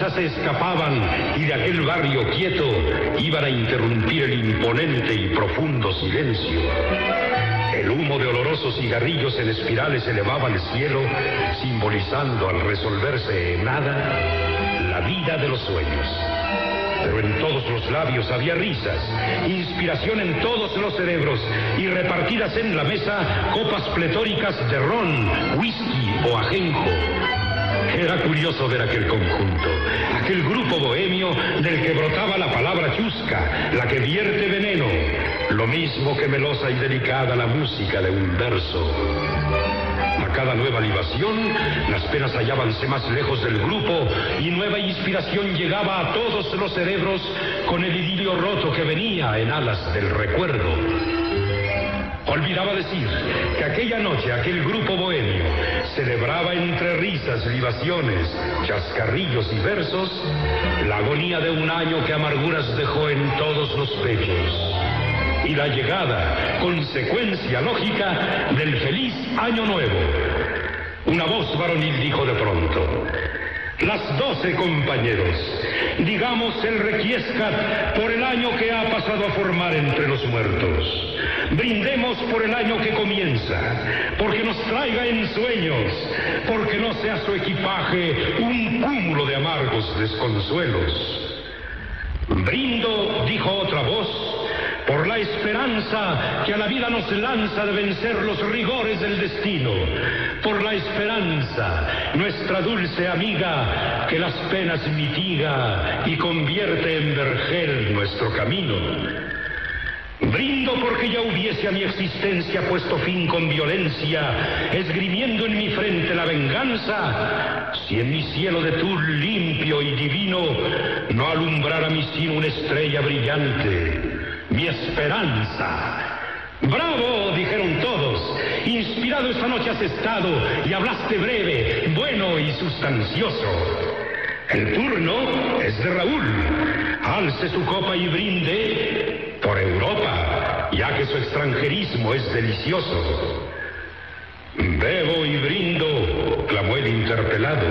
risas se escapaban y de aquel barrio quieto iban a interrumpir el imponente y profundo silencio. El humo de olorosos cigarrillos en espirales elevaba al cielo, simbolizando al resolverse en nada la vida de los sueños. Pero en todos los labios había risas, inspiración en todos los cerebros y repartidas en la mesa copas pletóricas de ron, whisky o ajenjo. Era curioso ver aquel conjunto, aquel grupo bohemio del que brotaba la palabra chusca, la que vierte veneno, lo mismo que melosa y delicada la música de un verso. A cada nueva libación, las penas hallábanse más lejos del grupo y nueva inspiración llegaba a todos los cerebros con el idilio roto que venía en alas del recuerdo. Olvidaba decir que aquella noche aquel grupo bohemio celebraba entre risas, libaciones, chascarrillos y versos la agonía de un año que amarguras dejó en todos los pechos y la llegada, consecuencia lógica, del feliz año nuevo. Una voz varonil dijo de pronto: las 12, compañeros, digamos el requiescat por el año que ha pasado a formar entre los muertos. Brindemos por el año que comienza, porque nos traiga ensueños, porque no sea su equipaje un cúmulo de amargos desconsuelos. Brindo, dijo otra voz, por la esperanza que a la vida nos lanza de vencer los rigores del destino, por la esperanza, nuestra dulce amiga, que las penas mitiga y convierte en vergel nuestro camino. Brindo porque ya hubiese a mi existencia puesto fin con violencia, esgrimiendo en mi frente la venganza, si en mi cielo de tul limpio y divino no alumbrara mi sino una estrella brillante, mi esperanza. ¡Bravo!, dijeron todos. Inspirado esta noche has estado y hablaste breve, bueno y sustancioso. El turno es de Raúl. Alce su copa y brinde por Europa, ya que su extranjerismo es delicioso. Bebo y brindo, clamó el interpelado.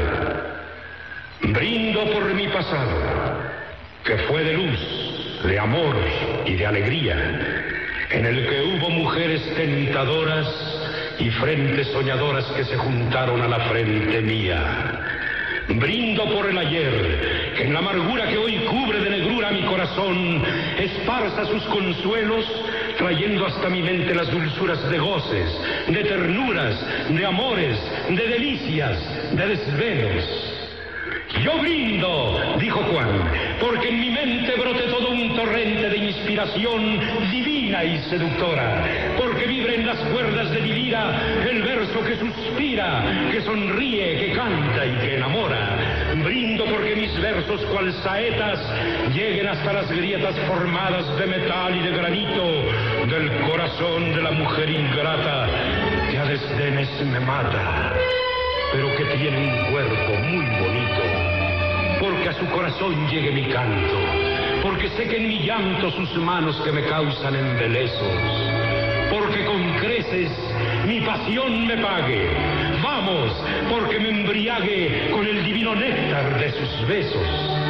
Brindo por mi pasado, que fue de luz, de amor y de alegría, en el que hubo mujeres tentadoras y frentes soñadoras que se juntaron a la frente mía. Brindo por el ayer, que en la amargura que hoy cubre de negrura mi corazón, esparza sus consuelos, trayendo hasta mi mente las dulzuras de goces, de ternuras, de amores, de delicias, de desvelos. Yo brindo, dijo Juan, porque en mi mente brote todo un torrente de inspiración divina y seductora, porque vibre en las cuerdas de mi lira el verso que suspira, que sonríe, que canta y que enamora. Brindo porque mis versos cual saetas lleguen hasta las grietas formadas de metal y de granito del corazón de la mujer ingrata que a desdenes me mata, pero que tiene un cuerpo muy bonito, porque a su corazón llegue mi canto, porque sé que en mi llanto sus manos que me causan embelezos, porque con creces mi pasión me pague, vamos, porque me embriague con el divino néctar de sus besos.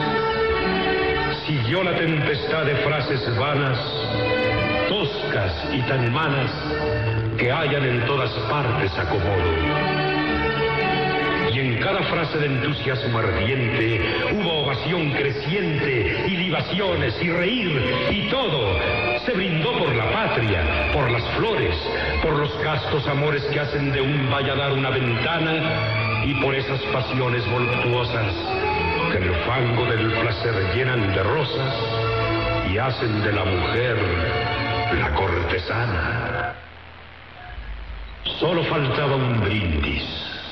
Siguió la tempestad de frases vanas, toscas y tan humanas, que hallan en todas partes acomodo. Y en cada frase de entusiasmo ardiente hubo ovación creciente y libaciones y reír y todo. Se brindó por la patria, por las flores, por los castos amores que hacen de un valladar una ventana y por esas pasiones voluptuosas que el fango del placer llenan de rosas y hacen de la mujer la cortesana. Solo faltaba un brindis.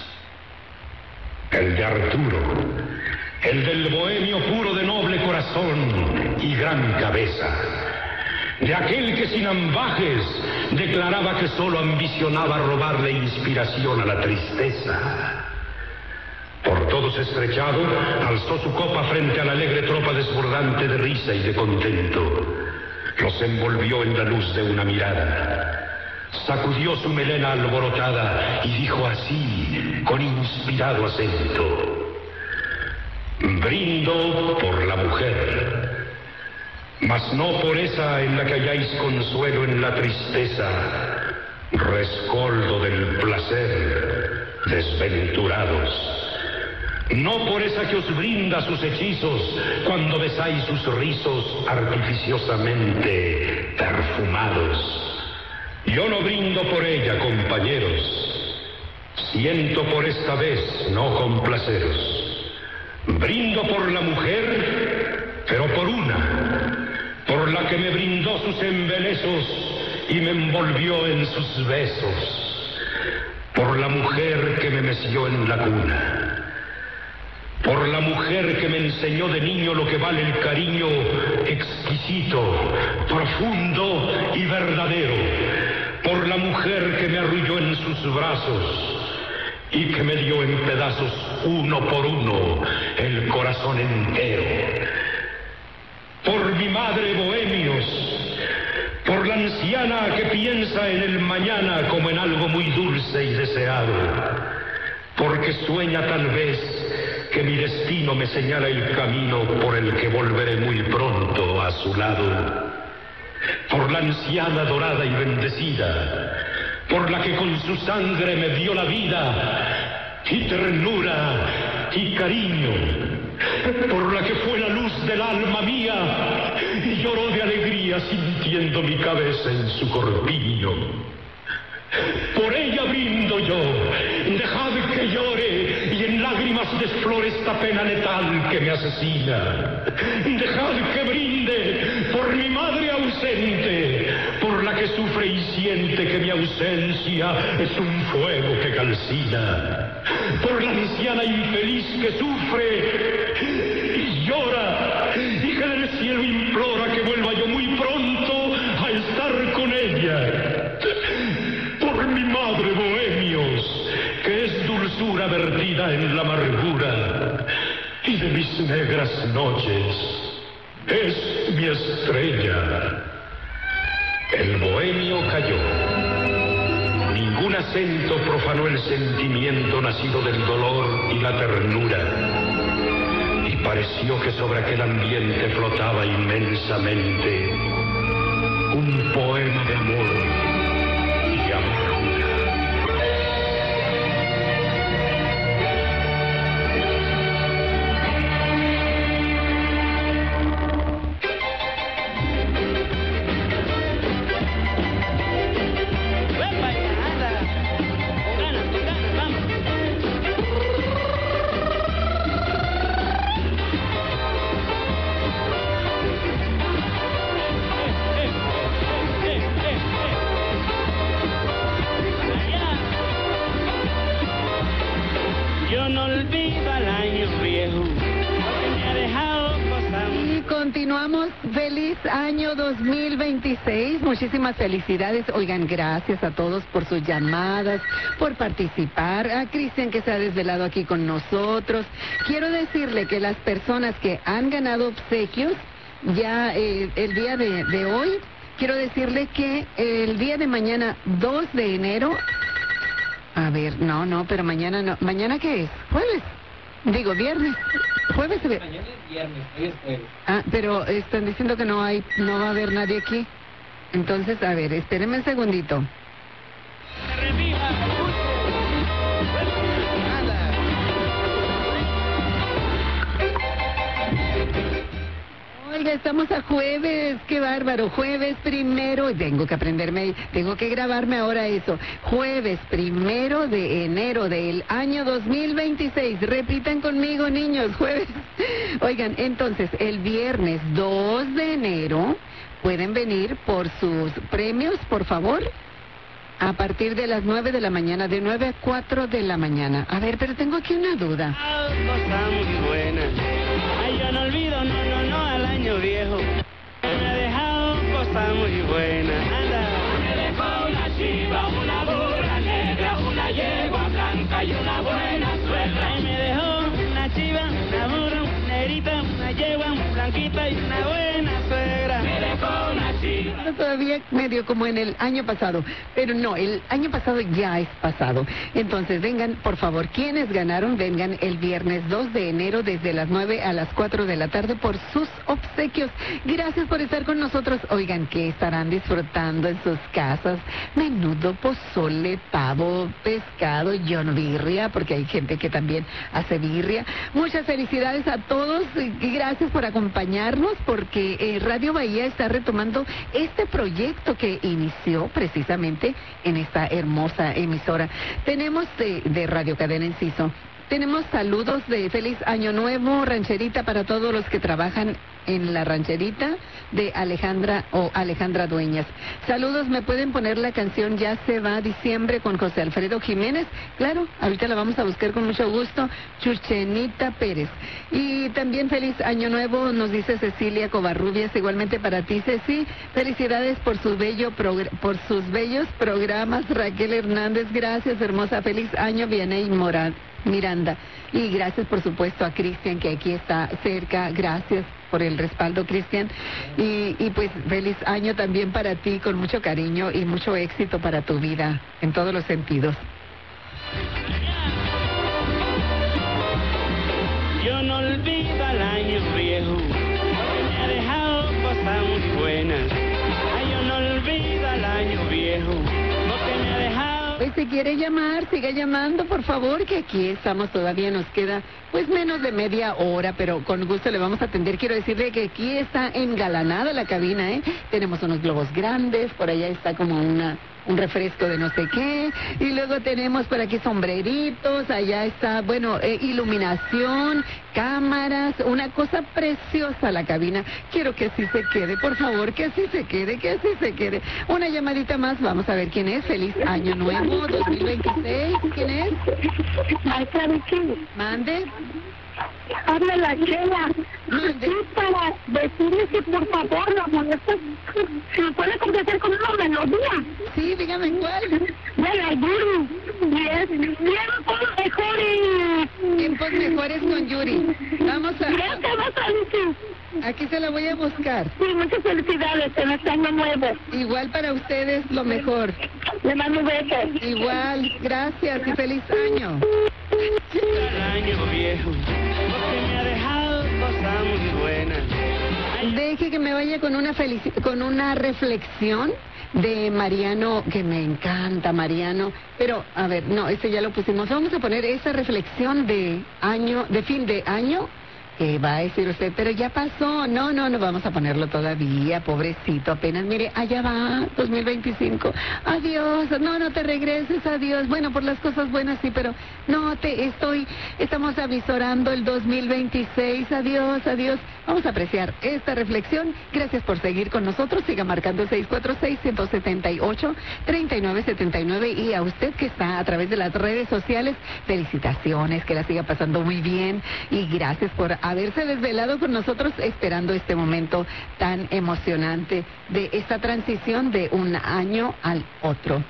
El de Arturo, el del bohemio puro de noble corazón y gran cabeza, de aquel que sin ambajes declaraba que solo ambicionaba robarle inspiración a la tristeza. Por todos estrechado, alzó su copa frente a la alegre tropa desbordante de risa y de contento. Los envolvió en la luz de una mirada. Sacudió su melena alborotada y dijo así, con inspirado acento: Brindo por la mujer, mas no por esa en la que halláis consuelo en la tristeza, rescoldo del placer, desventurados. No por esa que os brinda sus hechizos cuando besáis sus rizos artificiosamente perfumados. Yo no brindo por ella, compañeros. Siento por esta vez no complaceros. Brindo por la mujer, pero por por la que me brindó sus embelesos y me envolvió en sus besos. Por la mujer que me meció en la cuna. Por la mujer que me enseñó de niño lo que vale el cariño exquisito, profundo y verdadero. Por la mujer que me arrulló en sus brazos y que me dio en pedazos uno por uno el corazón entero. Por mi madre, bohemios, por la anciana que piensa en el mañana como en algo muy dulce y deseado, porque sueña tal vez que mi destino me señala el camino por el que volveré muy pronto a su lado. Por la anciana dorada y bendecida, por la que con su sangre me dio la vida, y ternura, y cariño, por la que fue la luz del alma mía, y lloró de alegría sintiendo mi cabeza en su corpiño. Por ella brindo yo, dejad que llore y en lágrimas desflore esta pena letal que me asesina. Dejad que brinde por mi madre ausente, por la que sufre y siente que mi ausencia es un fuego que calcina. Por la anciana infeliz que sufre y llora y que del cielo implora que vuelva yo muy pronto a estar con ella. Por mi madre, bohemios, que es dulzura vertida en la amargura, y de mis negras noches es mi estrella. El bohemio cayó. Ningún acento profanó el sentimiento nacido del dolor y la ternura, y pareció que sobre aquel ambiente flotaba inmensamente un poema de amor. Continuamos. Feliz año 2026. Muchísimas felicidades. Oigan, gracias a todos por sus llamadas, por participar. A Cristian, que se ha desvelado aquí con nosotros. Quiero decirle que las personas que han ganado obsequios ya el día de hoy, quiero decirle que el día de mañana, 2 de enero... A ver, no, pero mañana no. ¿Mañana qué es? ¿Jueves? Digo, viernes. ¿Jueves? Mañana es viernes, hoy es jueves. Ah, pero están diciendo que no va a haber nadie aquí. Entonces, a ver, espérenme un segundito. Oiga, estamos a jueves, qué bárbaro, jueves 1, tengo que grabarme ahora eso, jueves 1 de enero del año 2026, repitan conmigo, niños, jueves. Oigan, entonces, el viernes 2 de enero, pueden venir por sus premios, por favor, a partir de las 9 de la mañana, de 9 a 4 de la mañana. A ver, pero tengo aquí una duda. Cosa muy buena. Ay, yo no olvido, no, al año viejo. Me ha dejado cosa muy buena. Anda. Me dejó una chiva, una burra negra, una yegua blanca y una buena suegra. Ay, me dejó una chiva, una burra, una negrita, una yegua, una blanquita y una buena suegra. Me dejó una chiva. estaba todavía medio como en el año pasado, pero no, el año pasado ya es pasado. Entonces vengan, por favor, quienes ganaron, vengan el viernes 2 de enero desde las 9 a las 4 de la tarde por sus obsequios. Gracias por estar con nosotros. Oigan, que estarán disfrutando en sus casas: menudo, pozole, pavo, pescado, birria, porque hay gente que también hace birria. Muchas felicidades a todos y gracias por acompañarnos, porque Radio Bahía está retomando este proyecto que inició precisamente en esta hermosa emisora. Tenemos de Radio Cadena Enciso. Tenemos saludos de feliz año nuevo, rancherita para todos los que trabajan en la rancherita de Alejandra Dueñas. Saludos, ¿me pueden poner la canción Ya se va diciembre con José Alfredo Jiménez? Claro, ahorita la vamos a buscar con mucho gusto. Chuchenita Pérez. Y también feliz año nuevo, nos dice Cecilia Covarrubias, igualmente para ti, Ceci. Felicidades por sus bellos programas, Raquel Hernández. Gracias, hermosa. Feliz año, Vianey Miranda. Y gracias, por supuesto, a Cristian, que aquí está cerca. Gracias por el respaldo, Cristian. Y pues feliz año también para ti, con mucho cariño y mucho éxito para tu vida, en todos los sentidos. Yo no olvido al año viejo, porque me ha dejado cosas muy buenas. Ay, yo no olvido al año viejo, porque me ha dejado... Pues si quiere llamar, siga llamando, por favor, que aquí estamos, todavía nos queda pues menos de media hora, pero con gusto le vamos a atender. Quiero decirle que aquí está engalanada la cabina, ¿eh? Tenemos unos globos grandes, por allá está como un refresco de no sé qué, y luego tenemos por aquí sombreritos, allá está, bueno, iluminación, cámaras, una cosa preciosa la cabina. Quiero que así se quede, por favor, que así se quede. Una llamadita más, vamos a ver quién es. Feliz año nuevo 2026. ¿Quién es? Mande. Habla la Chela. Mande. Sí, para decirle que por favor la molesta, si me puede complacer con una melodía. Sí, dígame cuál. De la Yuri. Y es tiempos mejores. Tiempos mejores con Yuri. Vamos Gracias, Alicia. aquí se la voy a buscar. Sí, muchas felicidades en este año nuevo. Igual para ustedes, lo mejor. Le mando besos. Igual, gracias y feliz año. Al año viejo, porque me ha dejado cosas muy buenas. Deje que me vaya con una reflexión de Mariano, que me encanta Mariano, pero a ver, no, ese ya lo pusimos. Vamos a poner esa reflexión de fin de año, que va a decir usted, pero ya pasó. No vamos a ponerlo todavía, pobrecito, apenas, mire, allá va, 2025, adiós, no te regreses, adiós. Bueno, por las cosas buenas sí, pero estamos avisorando el 2026, adiós. Vamos a apreciar esta reflexión. Gracias por seguir con nosotros, siga marcando 646-178-3979, y a usted que está a través de las redes sociales, felicitaciones, que la siga pasando muy bien, y gracias por haberse desvelado con nosotros esperando este momento tan emocionante de esta transición de un año al otro.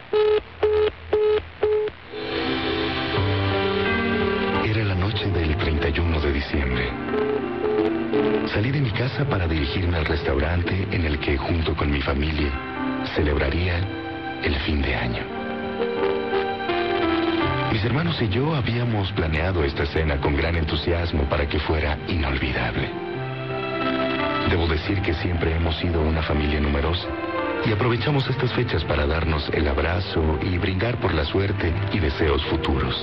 Era la noche del 31 de diciembre. Salí de mi casa para dirigirme al restaurante en el que, junto con mi familia, celebraría el fin de año. Mis hermanos y yo habíamos planeado esta cena con gran entusiasmo para que fuera inolvidable. Debo decir que siempre hemos sido una familia numerosa y aprovechamos estas fechas para darnos el abrazo y brindar por la suerte y deseos futuros.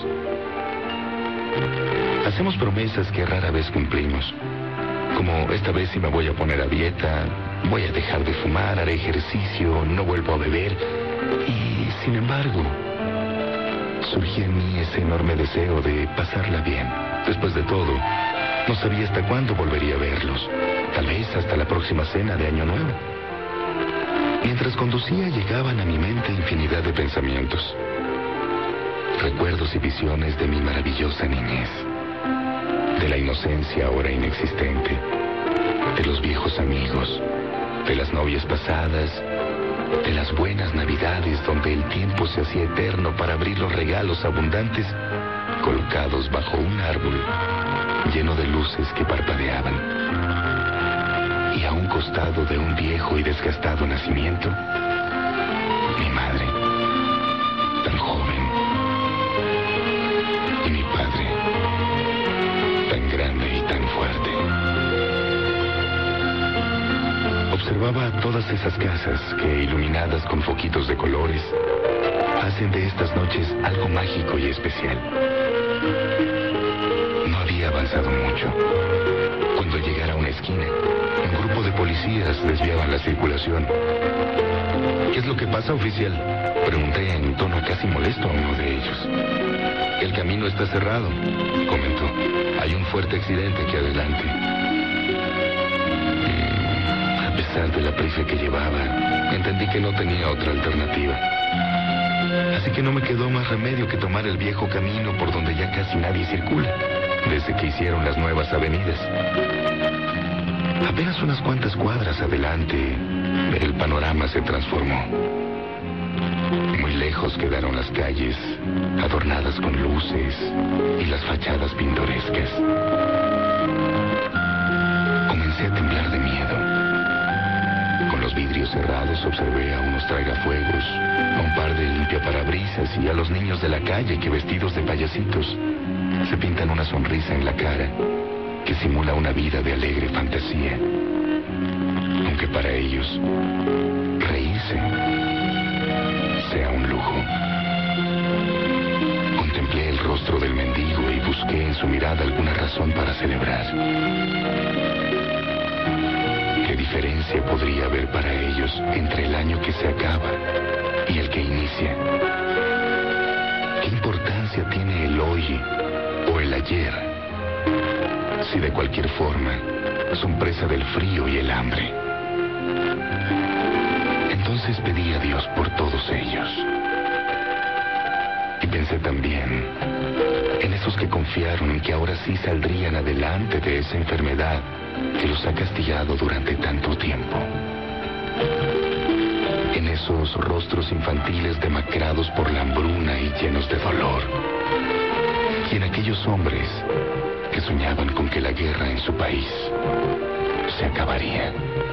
Hacemos promesas que rara vez cumplimos, como esta vez si me voy a poner a dieta, voy a dejar de fumar, haré ejercicio, no vuelvo a beber, y sin embargo surgía en mí ese enorme deseo de pasarla bien. Después de todo, no sabía hasta cuándo volvería a verlos. Tal vez hasta la próxima cena de Año Nuevo. Mientras conducía, llegaban a mi mente infinidad de pensamientos. Recuerdos y visiones de mi maravillosa niñez. De la inocencia ahora inexistente. De los viejos amigos. De las novias pasadas. De las buenas navidades donde el tiempo se hacía eterno para abrir los regalos abundantes colocados bajo un árbol lleno de luces que parpadeaban. Y a un costado costado de un viejo y desgastado nacimiento, mi madre, tan joven, y mi padre, tan grande y tan fuerte. Observaba todas esas casas que, iluminadas con foquitos de colores, hacen de estas noches algo mágico y especial. No había avanzado mucho cuando al llegar a una esquina, un grupo de policías desviaban la circulación. ¿Qué es lo que pasa, oficial?, pregunté en tono casi molesto a uno de ellos. El camino está cerrado, comentó. Hay un fuerte accidente aquí adelante. A pesar de la prisa que llevaba, entendí que no tenía otra alternativa. Así que no me quedó más remedio que tomar el viejo camino por donde ya casi nadie circula, desde que hicieron las nuevas avenidas. Apenas unas cuantas cuadras adelante, el panorama se transformó. Muy lejos quedaron las calles, adornadas con luces y las fachadas pintorescas. Comencé a temblar de miedo. Con los vidrios cerrados observé a unos tragafuegos, a un par de limpiaparabrisas y a los niños de la calle que, vestidos de payasitos, se pintan una sonrisa en la cara que simula una vida de alegre fantasía. Aunque para ellos, reírse sea un lujo. Contemplé el rostro del mendigo y busqué en su mirada alguna razón para celebrar. ¿Qué diferencia podría haber para ellos entre el año que se acaba y el que inicia? ¿Qué importancia tiene el hoy o el ayer, si de cualquier forma son presa del frío y el hambre? Entonces pedí a Dios por todos ellos. Y pensé también en esos que confiaron en que ahora sí saldrían adelante de esa enfermedad que los ha castigado durante tanto tiempo. En esos rostros infantiles demacrados por la hambruna y llenos de dolor. Y en aquellos hombres que soñaban con que la guerra en su país se acabaría.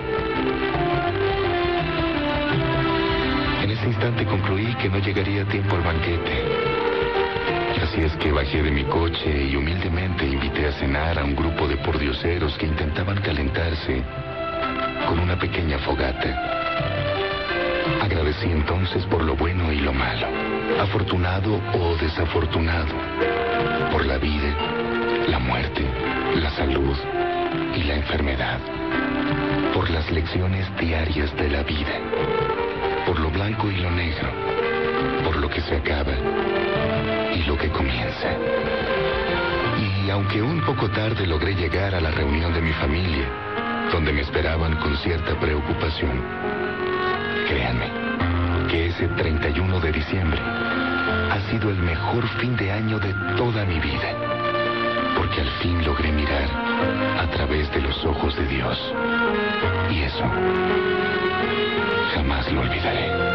En ese instante concluí que no llegaría a tiempo al banquete. Así es que bajé de mi coche y humildemente invité a cenar a un grupo de pordioseros que intentaban calentarse con una pequeña fogata. Agradecí entonces por lo bueno y lo malo, afortunado o desafortunado, por la vida, la muerte, la salud y la enfermedad, por las lecciones diarias de la vida, por lo blanco y lo negro, por lo que se acaba y lo que comienza. Y aunque un poco tarde logré llegar a la reunión de mi familia, donde me esperaban con cierta preocupación, créanme que ese 31 de diciembre ha sido el mejor fin de año de toda mi vida, porque al fin logré mirar a través de los ojos de Dios. Y eso jamás lo olvidaré.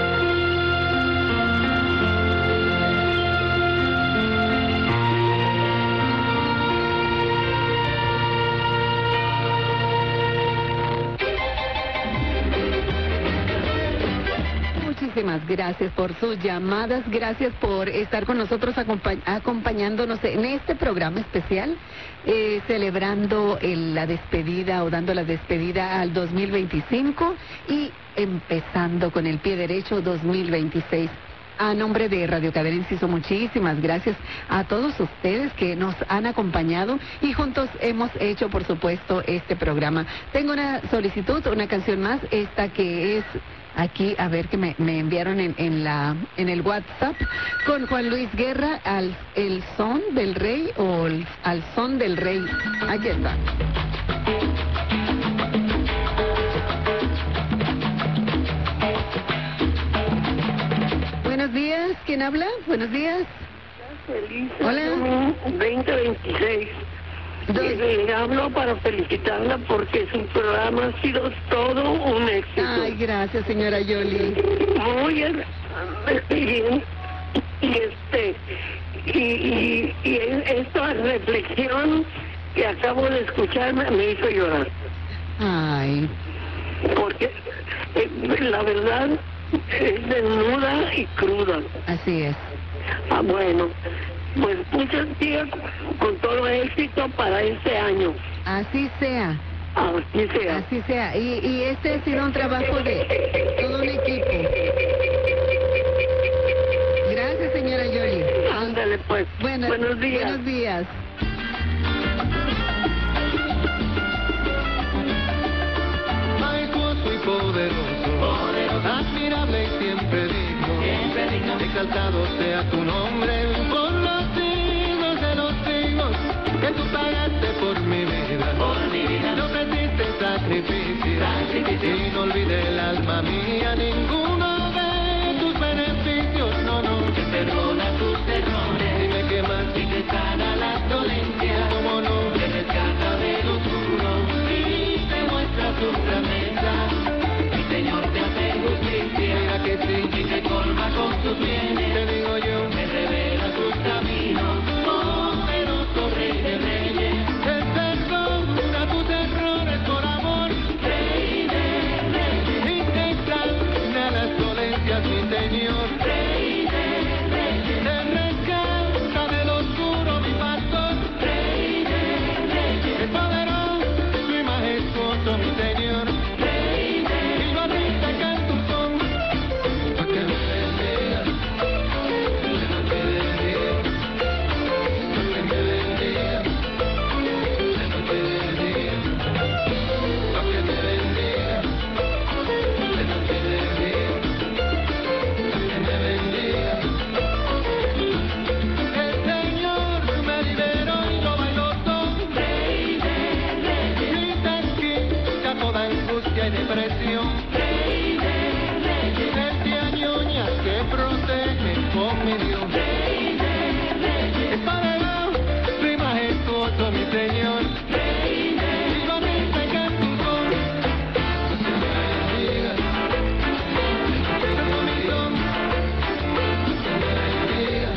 Muchísimas gracias por sus llamadas, gracias por estar con nosotros acompañándonos en este programa especial, celebrando la despedida o dando la despedida al 2025 y empezando con el pie derecho 2026. A nombre de Radio Cadena Inciso, muchísimas gracias a todos ustedes que nos han acompañado y juntos hemos hecho, por supuesto, este programa. Tengo una solicitud, una canción más, esta que es aquí, a ver, que me enviaron en el WhatsApp, con Juan Luis Guerra, el son del rey o al son del rey. Aquí está. Buenos días, ¿quién habla? Buenos días. Feliz Hola. 2026. Le hablo para felicitarla porque su programa ha sido todo un éxito. Ay, gracias, señora Yoli. Muy bien. Y esta reflexión que acabo de escuchar me hizo llorar. Ay, porque la verdad es desnuda y cruda. Así es. Bueno, pues muchas días con todo éxito para este año. Así sea. Así sea. Así sea. Y este ha sido un trabajo de todo un equipo. Gracias, señora Yoli. Ándale, pues. Buenos días. Buenos días. Majestuoso y poderoso, admirable y siempre digno, exaltado sea tu nombre por los siglos de los siglos, que tú pagaste por mi vida, no ofreciste sacrificio, y no olvide el alma mía ninguno de tus beneficios, no, que perdona tus errores, dime qué más, y te sana las dolencias, como no, te rescata del oscuro, y te muestra su grandeza, mi Señor te hace justicia, mira que sí, y te colma con sus bienes, te digo yo, me revela tus caminos, poderoso Rey de Reyes, te perdona tus errores por amor, Rey de Reyes, y te sana las dolencias, mi Señor, Rey de Reyes, te rescata del oscuro, mi pastor, Rey de Reyes, es poderoso y majestuoso, mi Señor, Rey de Reyes, y yo a ti te canto un son, pa' que me bendiga, que no te bendiga, pa' que me bendiga, que no te bendiga, pa' que me bendiga, que no te bendiga, pa' que me bendiga. El Señor me liberó y yo bailo son, Rey de Reyes, y te quita toda angustia y depresión, Rey de Reyes, Él te añoña, te protege con mi Dios, Rey de Reyes, es poderoso y majestuoso mi Señor, Rey de Reyes, y yo a ti te canto un son, pa' que me bendiga, tengo mi don, pa' que me bendiga,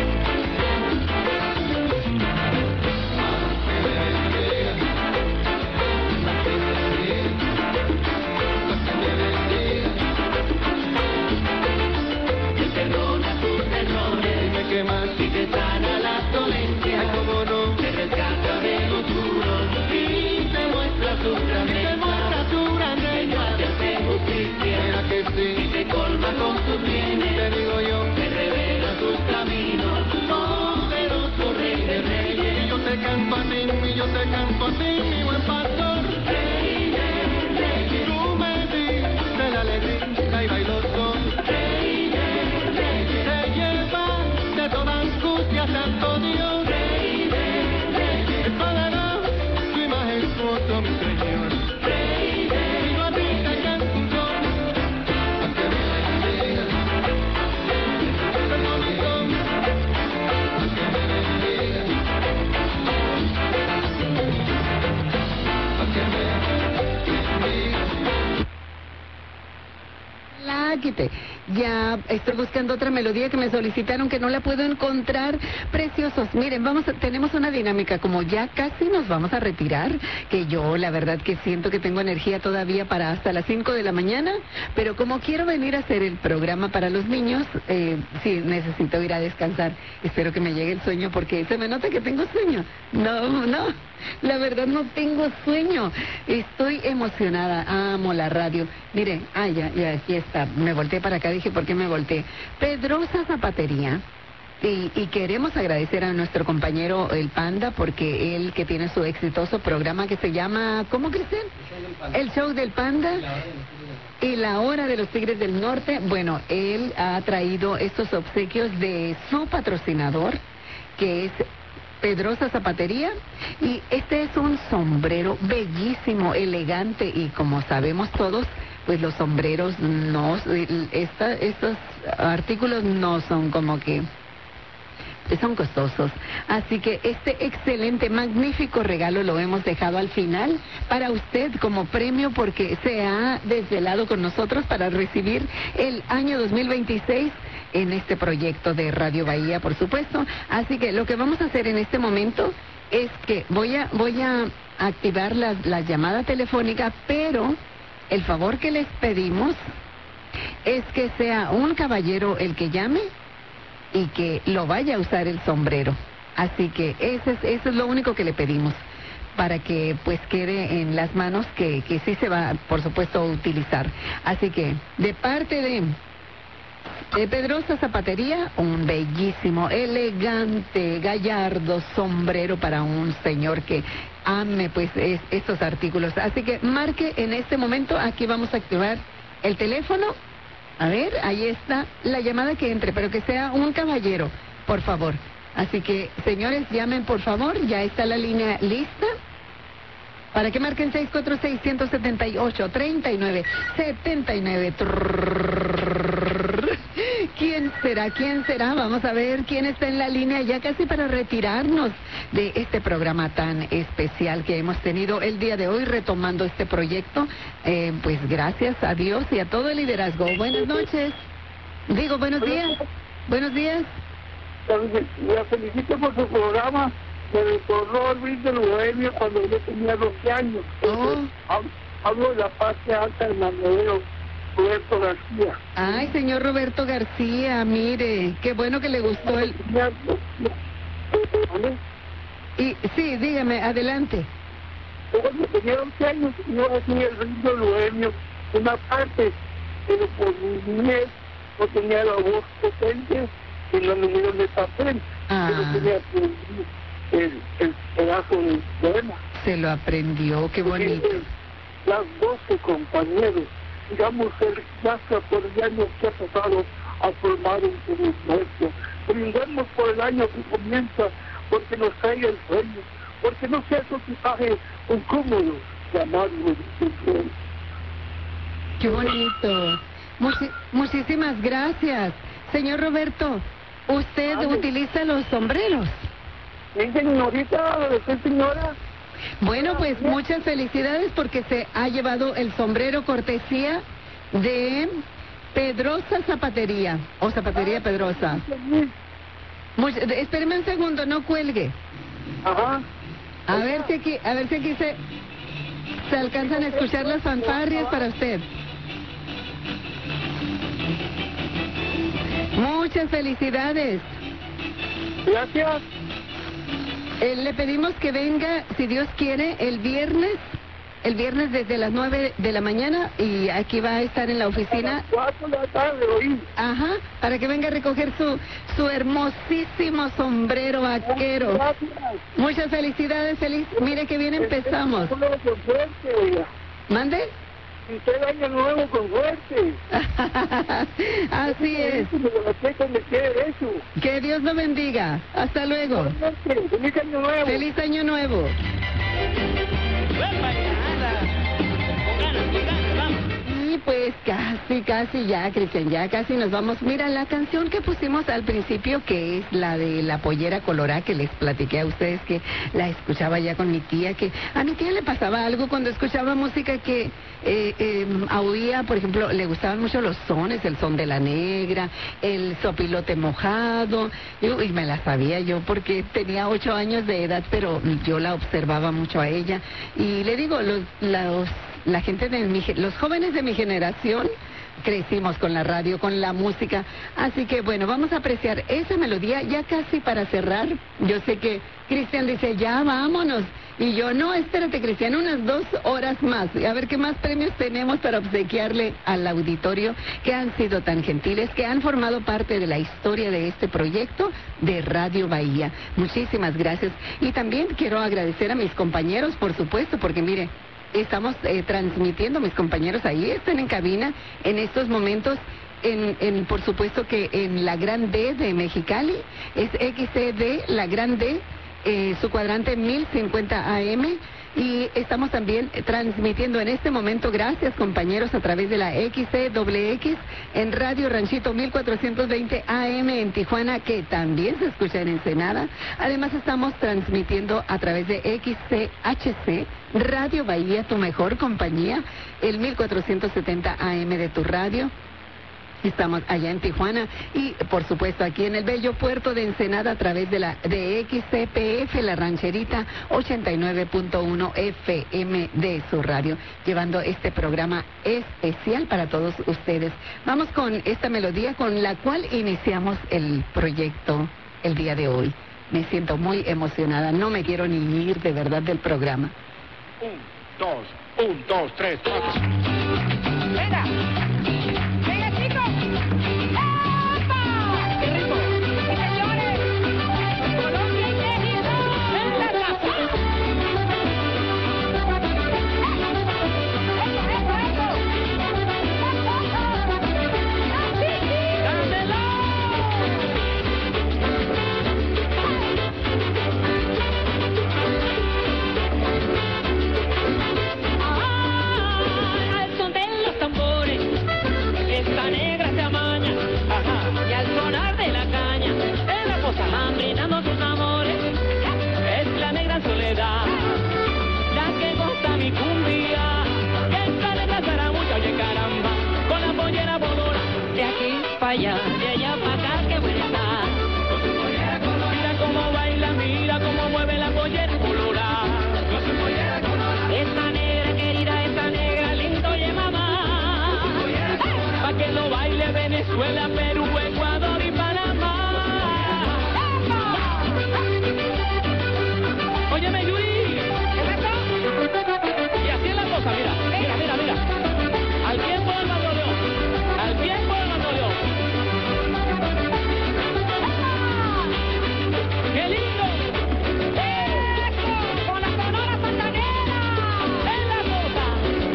perdona tus errores, dime qué más, y te sana las dolencias, como no, te rescata de los oscuros, y te muestra su grandeza, Señor te hace justicia, mira que sí, y te colma con sus bienes, te digo yo, te revela tus caminos, poderoso Rey de Reyes, y yo te canto a ti, mi buen pastor, Rey de Reyes, tú me diste la alegría y bailo son, Rey de Reyes, te lleva de toda angustia, santo Dios, Rey de Reyes, es poderoso y majestuoso mi Señor, Rey de Reyes, y yo a ti te canto un son, pa' que me bendiga, tengo mi don, pa' que me bendiga, pa' que me bendiga. Quite. Ya estoy buscando otra melodía que me solicitaron que no la puedo encontrar. Preciosos, miren, tenemos una dinámica, como ya casi nos vamos a retirar, que yo la verdad que siento que tengo energía todavía para hasta las 5 de la mañana, pero como quiero venir a hacer el programa para los niños, sí necesito ir a descansar. Espero que me llegue el sueño porque se me nota que tengo sueño. No, la verdad no tengo sueño. Estoy emocionada, amo la radio. Mire, ya, aquí está. Me volteé para acá, dije, ¿por qué me volteé? Pedrosa Zapatería. Y queremos agradecer a nuestro compañero el Panda, porque él que tiene su exitoso programa que se llama, ¿cómo, Cristian? El Show del Panda. Y la Hora de los Tigres del Norte. Bueno, él ha traído estos obsequios de su patrocinador, que es Pedrosa Zapatería, y este es un sombrero bellísimo, elegante, y como sabemos todos, pues los sombreros no, estos artículos no son como que son costosos. Así que este excelente, magnífico regalo lo hemos dejado al final para usted como premio, porque se ha desvelado con nosotros para recibir el año 2026 en este proyecto de Radio Bahía, por supuesto. Así que lo que vamos a hacer en este momento es que voy a activar la llamada telefónica, pero el favor que les pedimos es que sea un caballero el que llame y que lo vaya a usar el sombrero. Así que eso es lo único que le pedimos, para que pues quede en las manos que sí se va, por supuesto, a utilizar. Así que, de parte de Pedrosa Zapatería, un bellísimo, elegante, gallardo sombrero para un señor que ame pues estos artículos. Así que marque en este momento, aquí vamos a activar el teléfono. A ver, ahí está la llamada que entre, pero que sea un caballero, por favor. Así que, señores, llamen por favor, ya está la línea lista. Para que marquen 646-178-3979. ¿Quién será? ¿Quién será? Vamos a ver quién está en la línea ya casi para retirarnos de este programa tan especial que hemos tenido el día de hoy, retomando este proyecto. Pues gracias a Dios y a todo el liderazgo. Buenas noches. Digo, buenos días. Buenos días. La felicito por su programa. Me recordó Luis del Bohemio cuando yo tenía 12 años. Hablo de la parte alta del Manadero, Roberto García. Ay, señor Roberto García, mire, qué bueno que le gustó el... Y sí, dígame, adelante. Cuando tenía 11 años, yo hacía el Luis del Bohemio, una parte, pero por mi niñez no tenía la voz potente en la medida de papel. Pero tenía el pedazo de poema. Se lo aprendió, qué bonito. Las 12 compañeros, digamos, el gracias por el año que ha pasado a formar un nuestro. Brindemos por el año que comienza, porque nos traiga el sueño, porque no sea su equipaje un cúmulo de amargo distinción. Qué bonito. Muchísimas gracias. Señor Roberto, ¿usted utiliza los sombreros? Sí, señorita, ¿sí, señora? Bueno, pues muchas felicidades porque se ha llevado el sombrero cortesía de Pedrosa Zapatería, o Zapatería Pedrosa. Espéreme un segundo, no cuelgue. Ajá. A ver si aquí se alcanzan a escuchar las fanfarrias para usted. Muchas felicidades. Gracias. Le pedimos que venga, si Dios quiere, el viernes desde las 9 de la mañana, y aquí va a estar en la oficina. A las 4 de la tarde, oí. Ajá, para que venga a recoger su hermosísimo sombrero vaquero. Gracias. Muchas felicidades, feliz. Mire que bien empezamos. ¿Mande? Usted año nuevo con suerte. Así es. Que Dios lo bendiga. Hasta luego. Feliz año nuevo. Feliz año nuevo. Y pues casi ya, Cristian, ya casi nos vamos. Mira, la canción que pusimos al principio, que es la de La Pollera Colorá, que les platiqué a ustedes que la escuchaba ya con mi tía, que a mi tía le pasaba algo cuando escuchaba música que oía, por ejemplo, le gustaban mucho los sones, el son de la negra, el sopilote mojado, y me la sabía yo porque tenía 8 años de edad, pero yo la observaba mucho a ella. Y le digo, la gente los jóvenes de mi generación crecimos con la radio, con la música, así que bueno, vamos a apreciar esa melodía ya casi para cerrar. Yo sé que Cristian dice, ya vámonos, y yo, no, espérate, Cristian, unas 2 horas más, a ver qué más premios tenemos para obsequiarle al auditorio, que han sido tan gentiles, que han formado parte de la historia de este proyecto de Radio Bahía. Muchísimas gracias, y también quiero agradecer a mis compañeros, por supuesto, porque mire, estamos transmitiendo, mis compañeros ahí están en cabina en estos momentos, por supuesto que en la Gran D de Mexicali, es XCD, la Gran D, su cuadrante 1050 AM, y estamos también transmitiendo en este momento, gracias compañeros, a través de la XCWX en Radio Ranchito 1420 AM en Tijuana, que también se escucha en Ensenada. Además estamos transmitiendo a través de XCHC Radio Bahía, tu mejor compañía, el 1470 AM de tu radio. Estamos allá en Tijuana y, por supuesto, aquí en el bello puerto de Ensenada a través de XCPF, La Rancherita, 89.1 FM de su radio, llevando este programa especial para todos ustedes. Vamos con esta melodía con la cual iniciamos el proyecto el día de hoy. Me siento muy emocionada, no me quiero ni ir de verdad del programa. 1, 2, 3, 4. ¡Venga! ¡Venga, chicos! ¡Epa! ¡Qué rico! ¡Sí, señores! ¡Colombia y México! ¡En la casa! Esta negra se amaña, y al sonar de la caña, en la posa brindando sus amores, es la negra soledad, la que goza mi cumbia, que esta negra será mucho, oye caramba, con la pollera bolora, de aquí para allá, de allá para acá, que buena está. Mira cómo baila, mira cómo mueve la pollera colorada. Esta negra querida, esta negra lindo, oye mamá. Pa' que lo baile Venezuela, Perú, Ecuador y Panamá. Óyeme, Yuri. Y así es la cosa, mira, mira, mira, mira. Al tiempo del bandoneón, al tiempo del bandoneón. ¡Qué lindo! ¡Eso! ¡Con la sonora santanera! ¡En la cosa!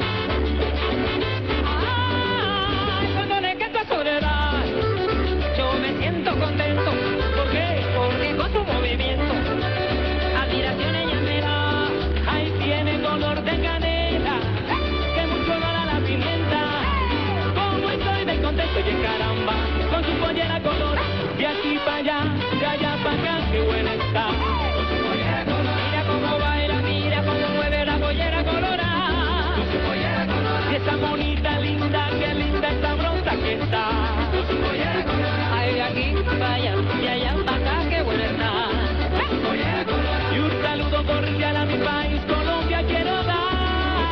Soledad, yo me siento contento. ¿Por qué? Porque con su movimiento, admiración ella me da. Ahí tiene color de canela, que mucho olor a la pimienta. Como estoy de contento, y caramba, con su pollera color, de aquí para allá, de allá para acá, qué buena está. Mira cómo baila, mira cómo mueve la pollera colorada. Y esa bonita, linda, qué linda, sabrosa que está. Ay, de aquí, vaya, de allá para acá, qué buena está. Y un saludo cordial a mi país, Colombia, quiero dar.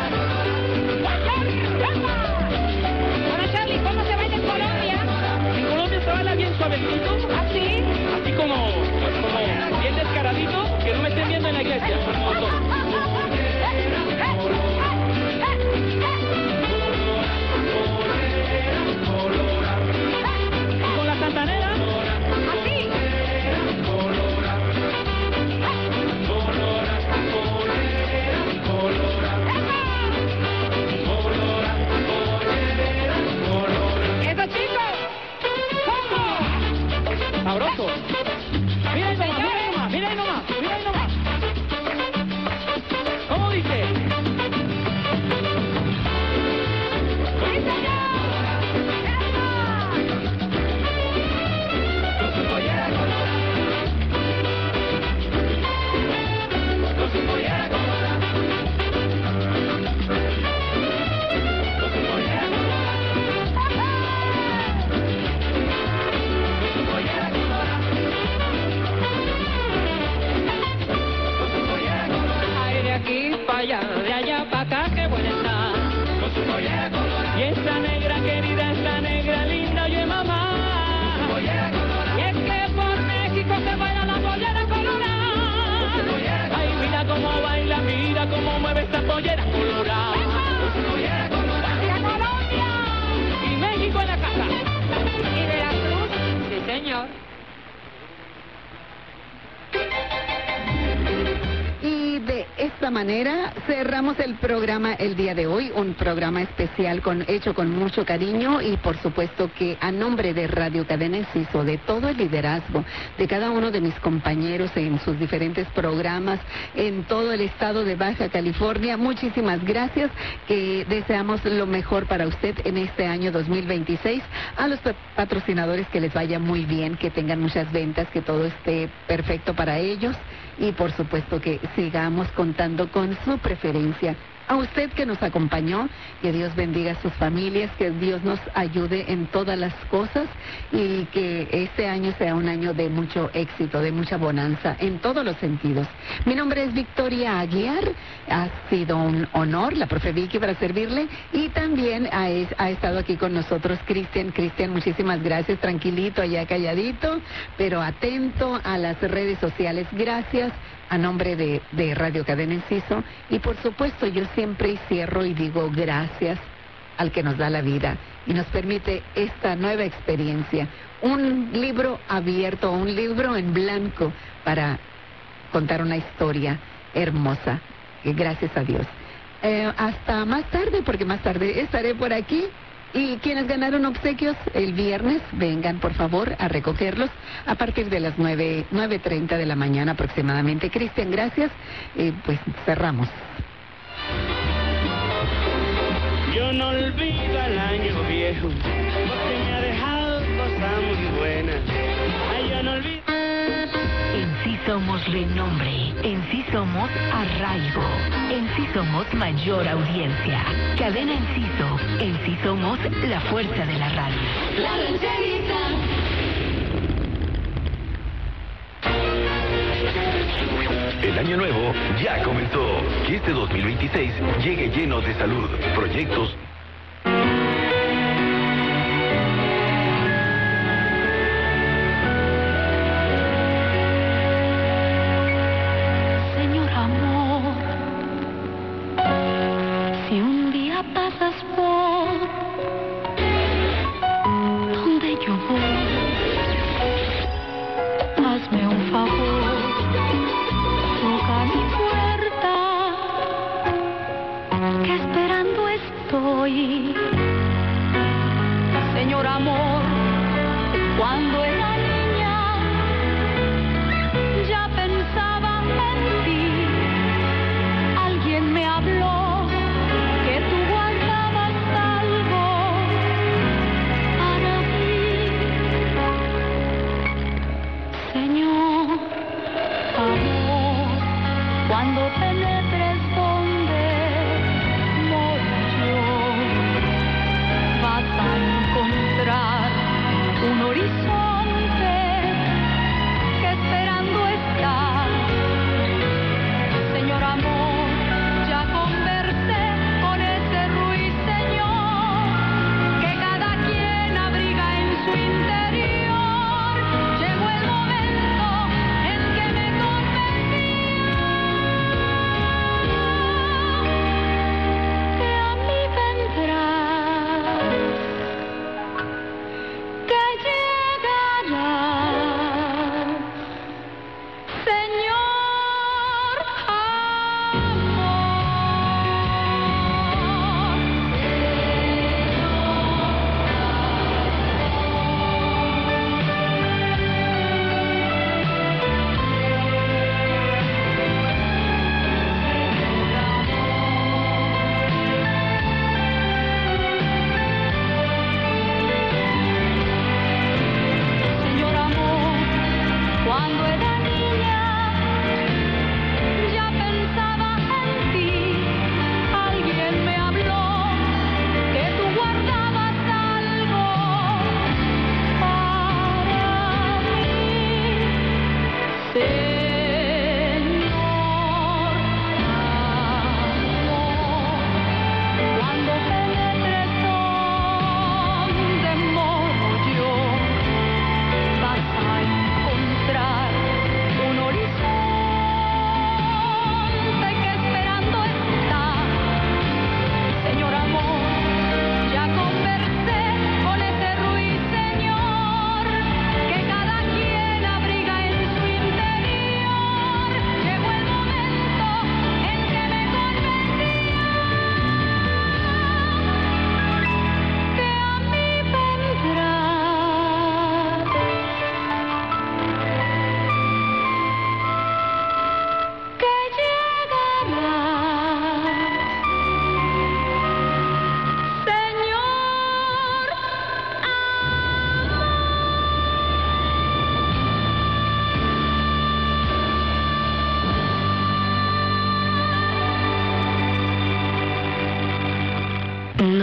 Hola, Charlie, ¿cómo se baila en Colombia? En Colombia se baila bien suavecito. ¿Así? Así como bien descaradito, que no me estén viendo en la iglesia. Santanera, así. ¡Eso, chicos! ¿Cómo? ¡Sabroso! ¡Mira ahí nomás, mira ahí nomás, mira ahí nomás! ¿Cómo dice? ¡Sí, señor! De allá para acá, qué buena está. Y esta negra querida, esta negra linda, oye mamá. Y es que por México se baila la pollera colorada. Ay, mira cómo baila, mira cómo mueve esta pollera colorada. Colombia. Y México en la casa. Y Veracruz, sí señor. De esta manera cerramos el programa el día de hoy, un programa especial hecho con mucho cariño y por supuesto que a nombre de Radio Cadena Enciso, de todo el liderazgo, de cada uno de mis compañeros en sus diferentes programas en todo el estado de Baja California, muchísimas gracias, que deseamos lo mejor para usted en este año 2026, a los patrocinadores que les vaya muy bien, que tengan muchas ventas, que todo esté perfecto para ellos y por supuesto que sigamos contando con su preferencia a usted que nos acompañó, que Dios bendiga a sus familias, que Dios nos ayude en todas las cosas y que este año sea un año de mucho éxito, de mucha bonanza en todos los sentidos. Mi nombre es Victoria Aguiar, ha sido un honor, la profe Vicky, para servirle, y también ha estado aquí con nosotros Cristian. Cristian, muchísimas gracias, tranquilito, allá calladito, pero atento a las redes sociales. Gracias a nombre de Radio Cadena Enciso, y por supuesto yo siempre cierro y digo gracias al que nos da la vida y nos permite esta nueva experiencia, un libro abierto, un libro en blanco para contar una historia hermosa, gracias a Dios. Hasta más tarde, porque más tarde estaré por aquí. Y quienes ganaron obsequios el viernes, vengan por favor a recogerlos a partir de las 9:30 de la mañana aproximadamente. Cristian, gracias. Pues cerramos. Yo no olvido el año viejo, porque me ha dejado cosas muy buenas. Ay, yo no olvido. En sí somos renombre, en sí somos arraigo, en sí somos mayor audiencia. Cadena Enciso, en sí somos la fuerza de la radio. La rancherita. El año nuevo ya comenzó. Que este 2026 llegue lleno de salud, proyectos. Señor amor, si un día pasas por donde yo voy, hazme un favor. Toca mi puerta, que esperando estoy. Señor amor, cuando era niña, ya pensaba en ti. Alguien me habló que tú guardabas algo para mí. Señor amor, cuando penetres donde moro yo, vas a encontrar un horizonte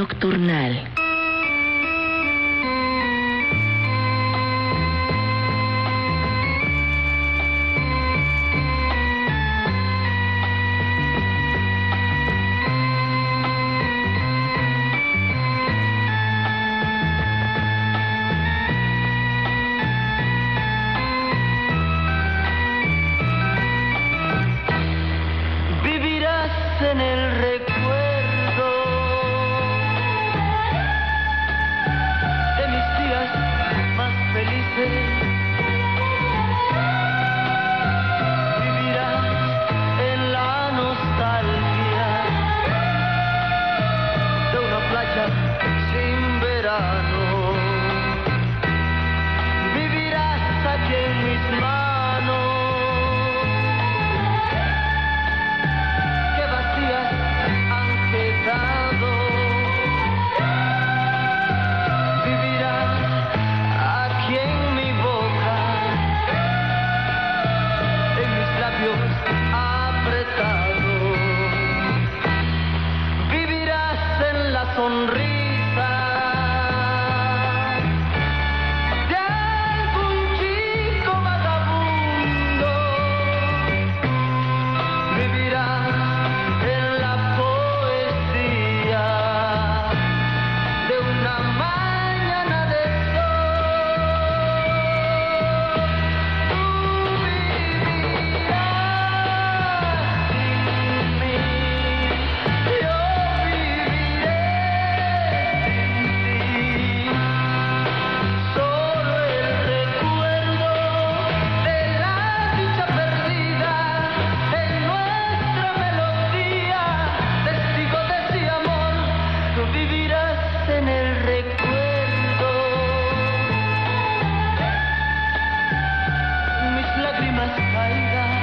Nocturnal. En el recuerdo de mis días más felices, vivirás en la nostalgia de una playa sin verano, vivirás aquí en mis manos han quedado, vivirás aquí en mi boca, en mis labios apretados, vivirás en la sonrisa de algún chico vagabundo, vivirás en la poesía de una mañana de sol. Tú vivirás sin mí, yo viviré sin ti. Solo el recuerdo de la dicha perdida en nuestra melodía, testigo de ese amor, tú vivirás en el recuerdo. Mis lágrimas caídas,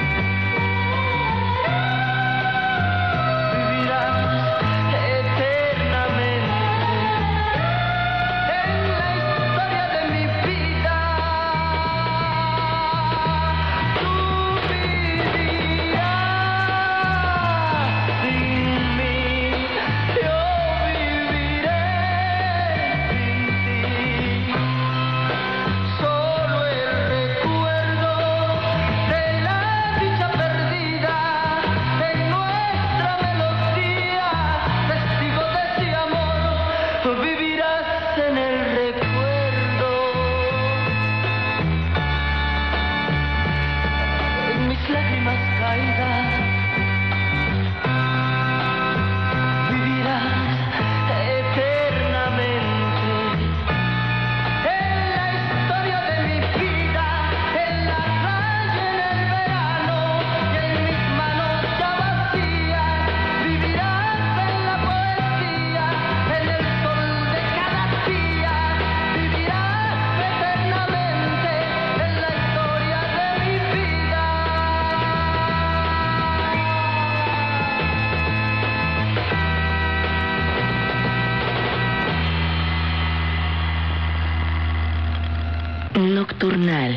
vivirás eternamente en la historia de mi vida. Tú vivirás sin mí, yo viviré sin ti. Solo el recuerdo de la dicha perdida en nuestra melodía, testigo de ese amor, tú vivirás en el recuerdo. En mis lágrimas caídas, vivirás eternamente en la historia de mi vida, en la playa en el verano y en mis manos ya vacías, vivirás en la poesía, en el sol de cada día, vivirás eternamente en la historia de mi vida. Nocturnal.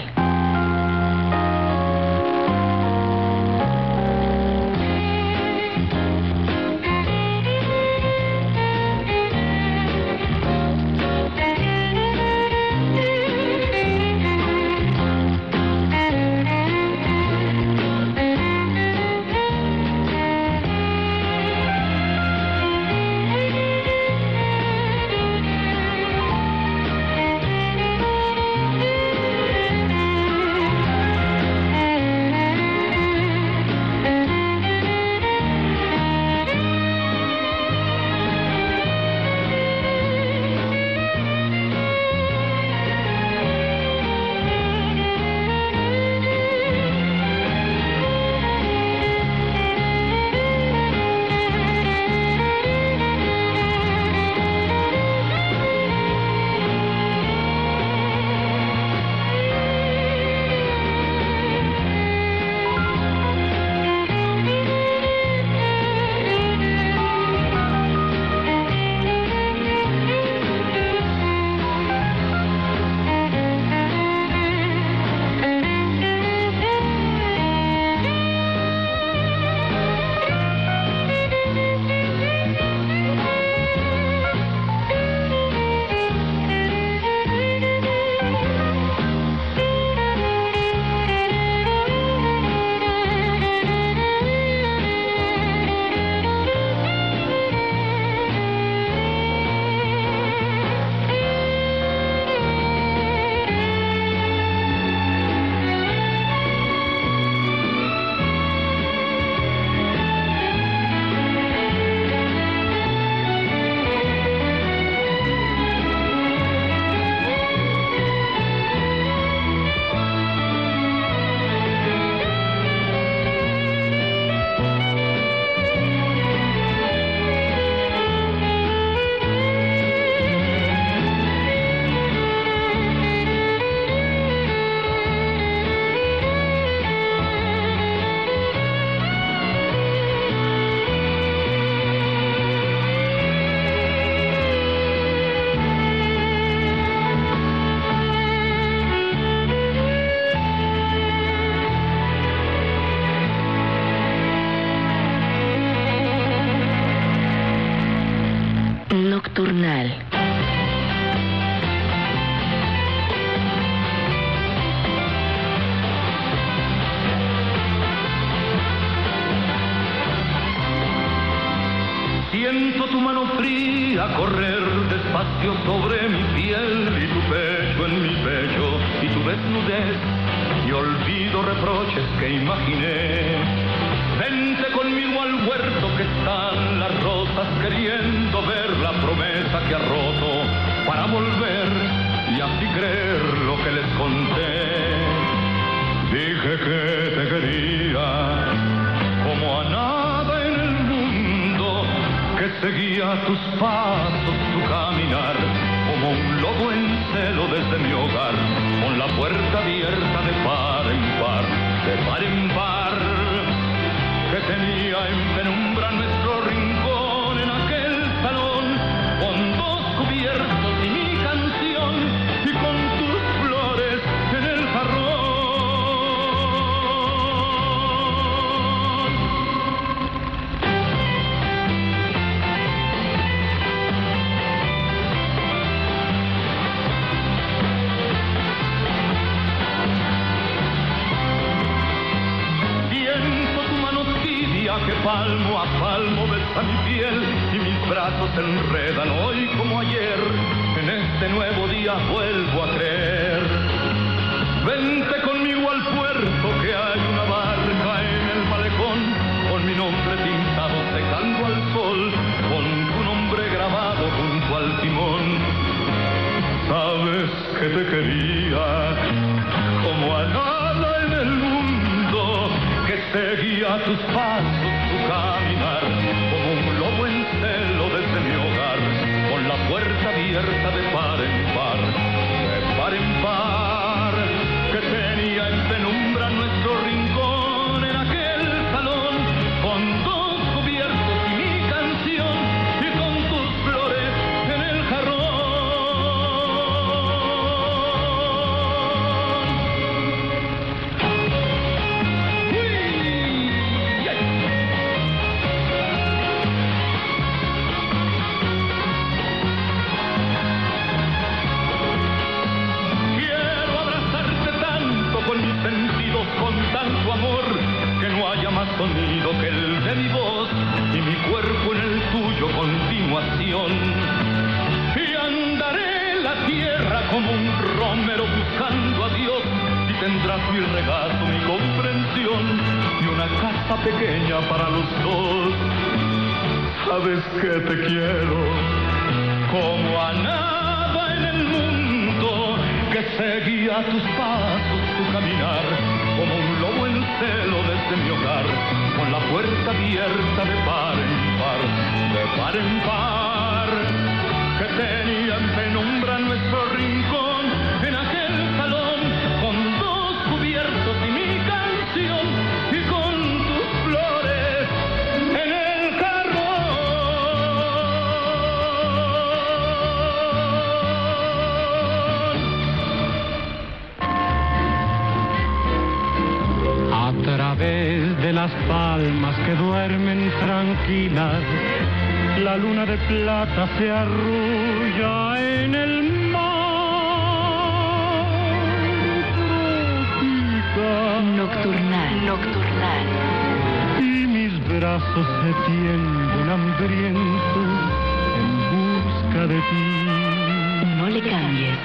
Nocturnal. Siento tu mano fría correr despacio sobre mi piel y tu pecho en mi pecho y tu desnudez y olvido reproches que imaginé. Vente conmigo al huerto que están las rosas queriendo ver la promesa que ha roto para volver y así creer lo que les conté. Dije que te quería como a nada en el mundo, que seguía tus pasos, tu caminar, como un lobo en celo desde mi hogar, con la puerta abierta de par en par, de par en par, que tenía en penumbra nuestro rincón en aquel salón, con dos cubiertos y mi canción, y con tus flores en el jarrón. Que palmo a palmo besa mi piel y mis brazos se enredan hoy como ayer. En este nuevo día vuelvo a creer. Vente conmigo al puerto que hay una barca en el malecón, con mi nombre pintado secando al sol, con tu nombre grabado junto al timón. Sabes que te quería como a nada en el mundo, que seguía tus pasos, tu caminar, como un lobo en celo desde mi hogar, con la puerta abierta de par en par, de par en par, que tenía en penumbra nuestro rincón en aquel salón, con dos cubiertos y mi canción, y con tus flores en el jarrón. Con tanto amor que no haya más sonido que el de mi voz y mi cuerpo en el tuyo continuación. Y andaré la tierra como un romero buscando a Dios, y tendrás mi regazo, mi comprensión y una casa pequeña para los dos. Sabes que te quiero como a nada en el mundo, que seguía tus pasos, tu caminar, como un lobo en celo desde mi hogar, con la puerta abierta de par en par, de par en par, que tenía en penumbra nuestro rincón en aquel salón, con dos cubiertos y mi canción, y con tus flores en el jarrón. A través de las palmas que duermen tranquilas, la luna de plata se arrulla en el mar. Tropical. Nocturnal, nocturnal. Y mis brazos se tienden hambrientos en busca de ti. No le cambies.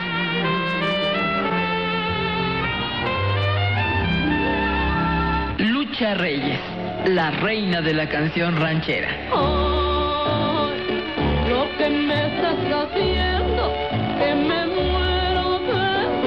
Lucha Reyes, la reina de la canción ranchera. Ay, lo que me estás haciendo, que me muero de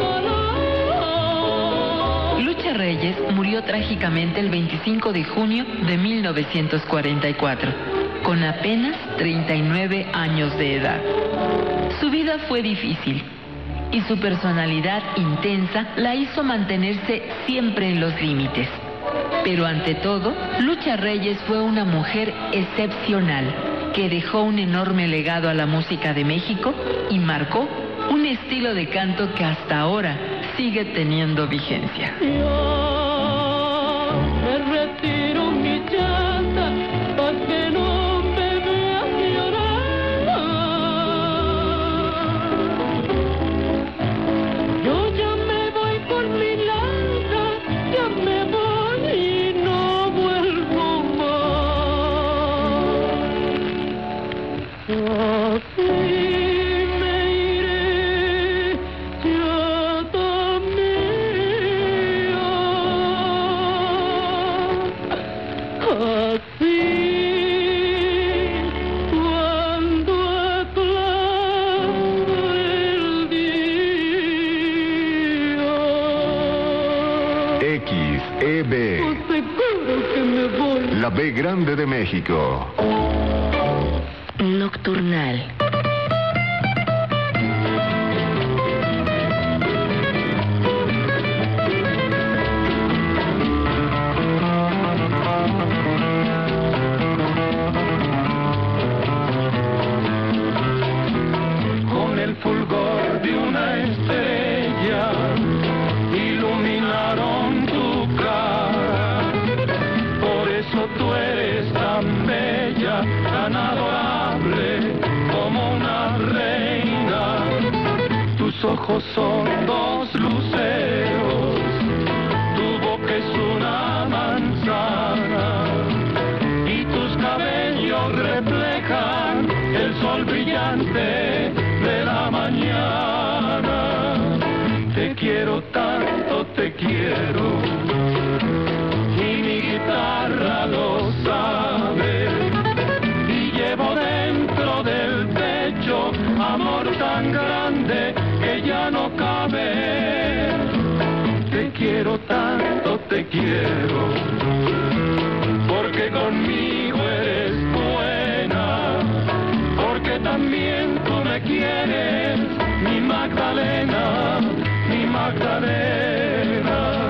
dolor. Lucha Reyes murió trágicamente el 25 de junio de 1944, con apenas 39 años de edad. Su vida fue difícil y su personalidad intensa la hizo mantenerse siempre en los límites. Pero ante todo, Lucha Reyes fue una mujer excepcional que dejó un enorme legado a la música de México y marcó un estilo de canto que hasta ahora sigue teniendo vigencia. Yo me retiro mi llanta para que no me veas llorar. Así me iré, chata mía. Así cuando aclare el día. XEB, Seguro que me voy. la B grande de México. Nocturnal. Con el fulgor de una estrella iluminaron tu cara. Por eso tú eres tan bella, tan adorable como una reina. Tus ojos son dos luceros, tu boca es una manzana y tus cabellos reflejan el sol brillante de la mañana. Te quiero tanto, te quiero, y mi guitarra lo sabe, y llevo dentro del pecho amor tan grande que ya no cabe. Te quiero tanto, te quiero, porque conmigo eres buena, porque también tú me quieres, mi Magdalena, mi Magdalena.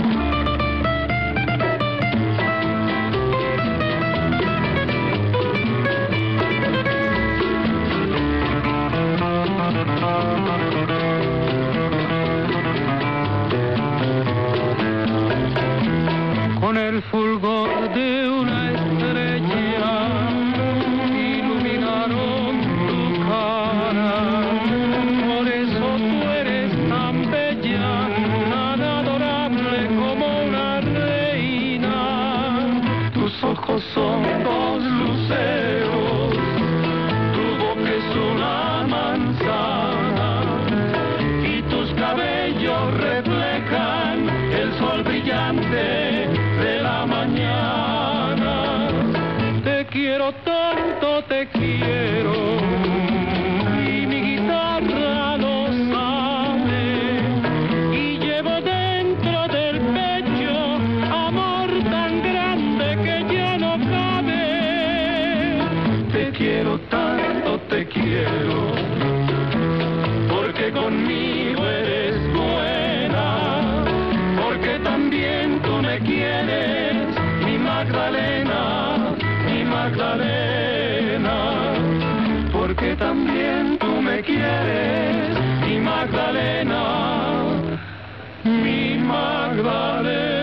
Con el fulgor de una estrella iluminaron tu cara. Por eso tú eres tan bella, tan adorable como una reina. Tus ojos son dos luceros, tu boca es una manzana y tus cabellos reflejan el sol brillante de la mañana. Te quiero tanto, te quiero, y mi guitarra lo sabe, y llevo dentro del pecho amor tan grande que ya no cabe. Te quiero tanto, te quiero, porque conmigo eres buena, porque también tú me quieres, mi Magdalena, mi Magdalena, porque también tú me quieres, mi Magdalena, mi Magdalena.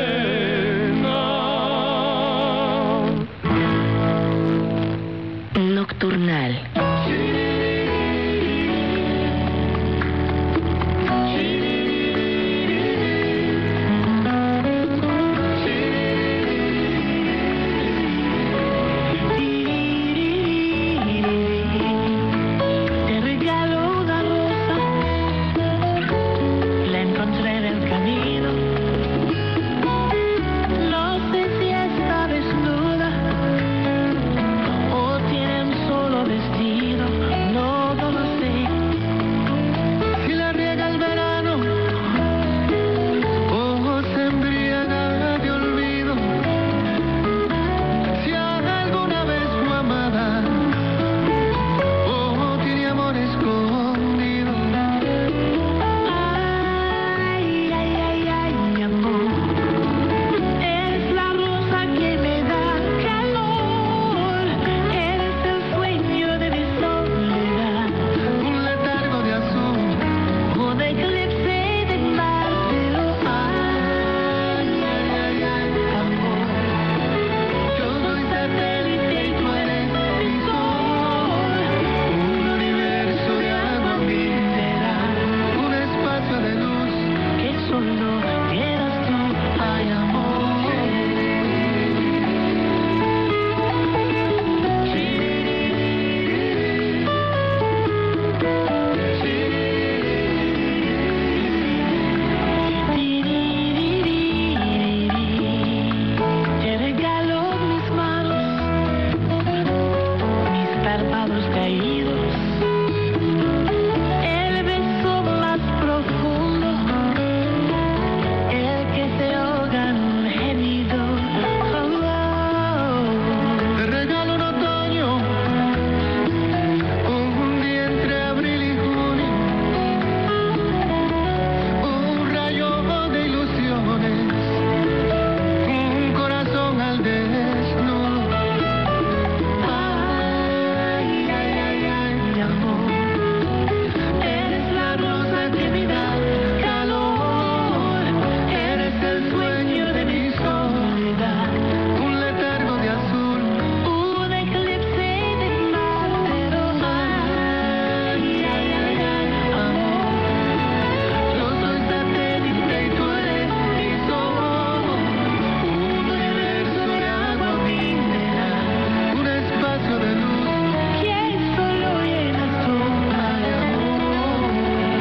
Nocturnal. Te regalo una rosa, la encontré en el camino. No sé si está desnuda o tiene un solo vestido. párpados caídos, el beso más profundo, el que se ahoga en un gemido. Te regalo un otoño, un día entre abril y junio, un rayo de ilusiones, un corazón al desnudo. Ay, ay, ay, ay, mi amor, eres la rosa que me da calor, eres el sueño de mi soledad, un letargo de azul, Un eclipse de mar, pero ay, ay, ay, ay, amor, yo soy satélite y tú eres mi sol, un universo de agua mineral, un espacio de luz que solo llenas tú. ay, amor.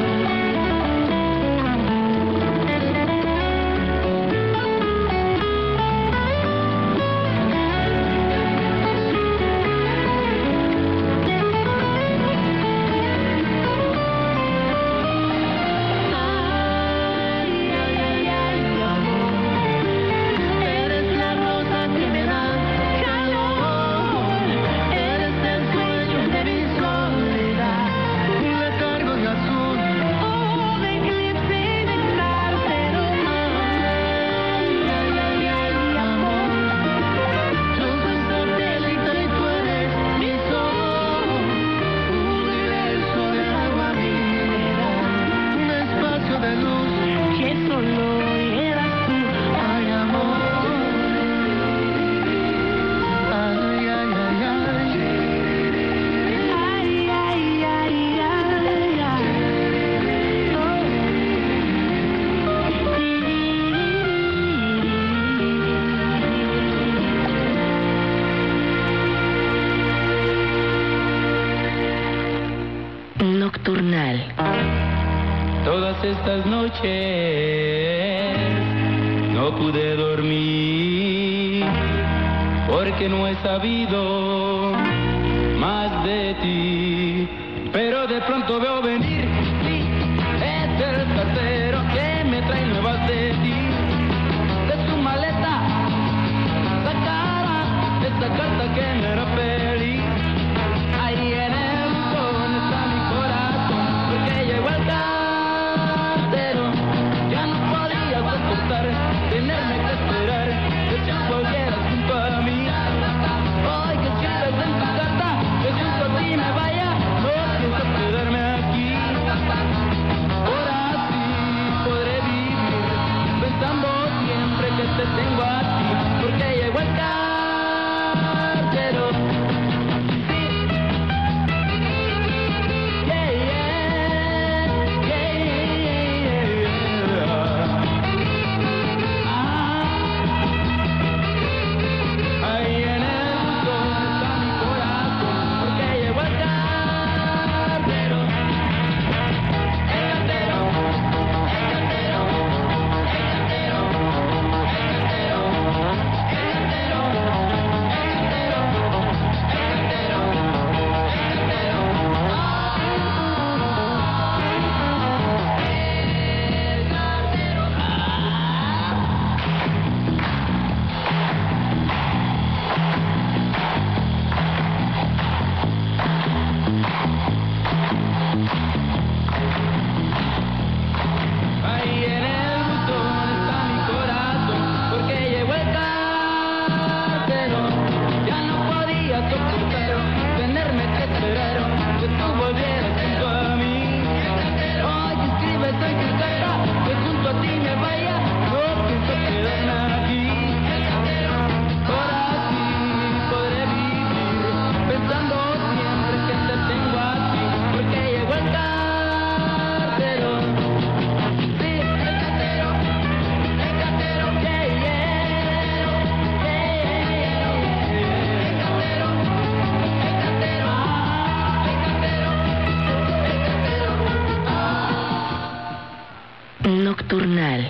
Ay, ay, ay, ay, mi amor, eres la rosa que me da calor, eres el sueño de mi soledad, un letargo de azul, Un eclipse de mar, pero ay, ay, ay, ay, mi amor, yo soy satélite y tú eres mi sol, un universo de agua mineral, un espacio de luz que solo eras tú. ay, amor, ay, ay, ay, ay. Ay, ay, ay, ay, Nocturnal. Todas estas noches no pude dormir porque no he sabido más de ti. Pero de pronto veo venir, sí, es el cartero que me trae nuevas de ti. De su maleta sacara esta carta que me era feliz. Ahí en el buzón está mi corazón, porque llegó el cartero. Ya no podía soportar tenerme que esperar que tú volvieras junto a mí. Hoy que escribes en tu carta que junto a ti me vaya, no pienso quedarme aquí. Ahora sí podré vivir pensando siempre que te tengo a ti, porque llegó el cartero. Nocturnal.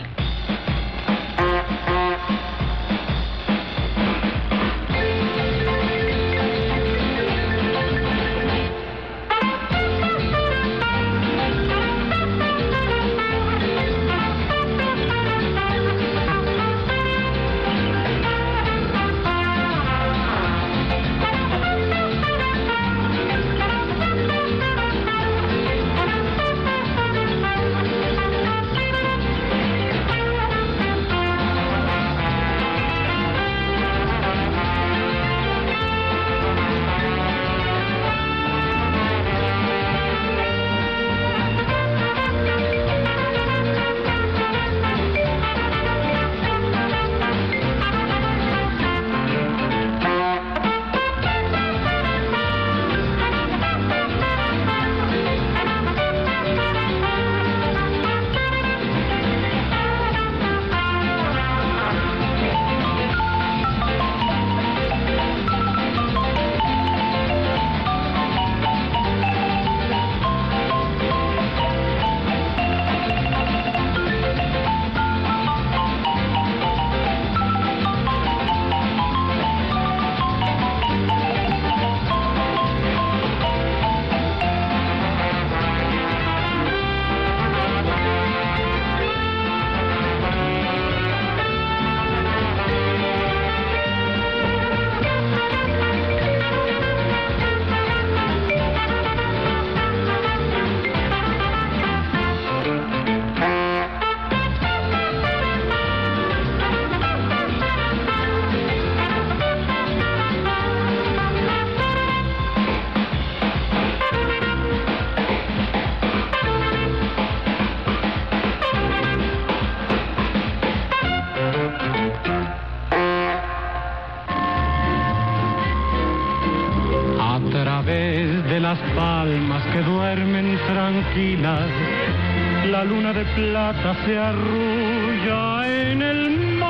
través de las palmas que duermen tranquilas, la luna de plata se arrulla en el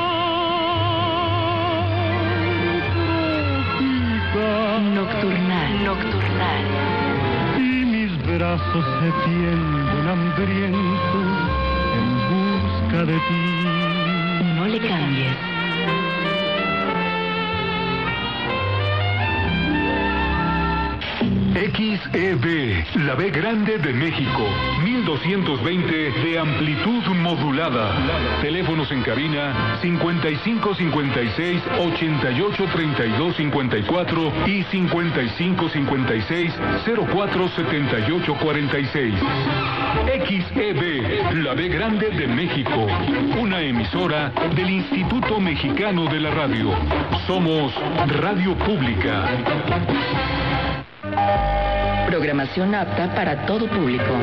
mar. Nocturnal, nocturnal. Y mis brazos se tienden hambrientos en busca de ti. No le cambies. XEB, la B grande de México, 1220 de amplitud modulada. Teléfonos en cabina 5556 88 32 54 y 5556 04 78 46. XEB, la B grande de México, una emisora del Instituto Mexicano de la Radio. Somos Radio Pública. Programación apta para todo público.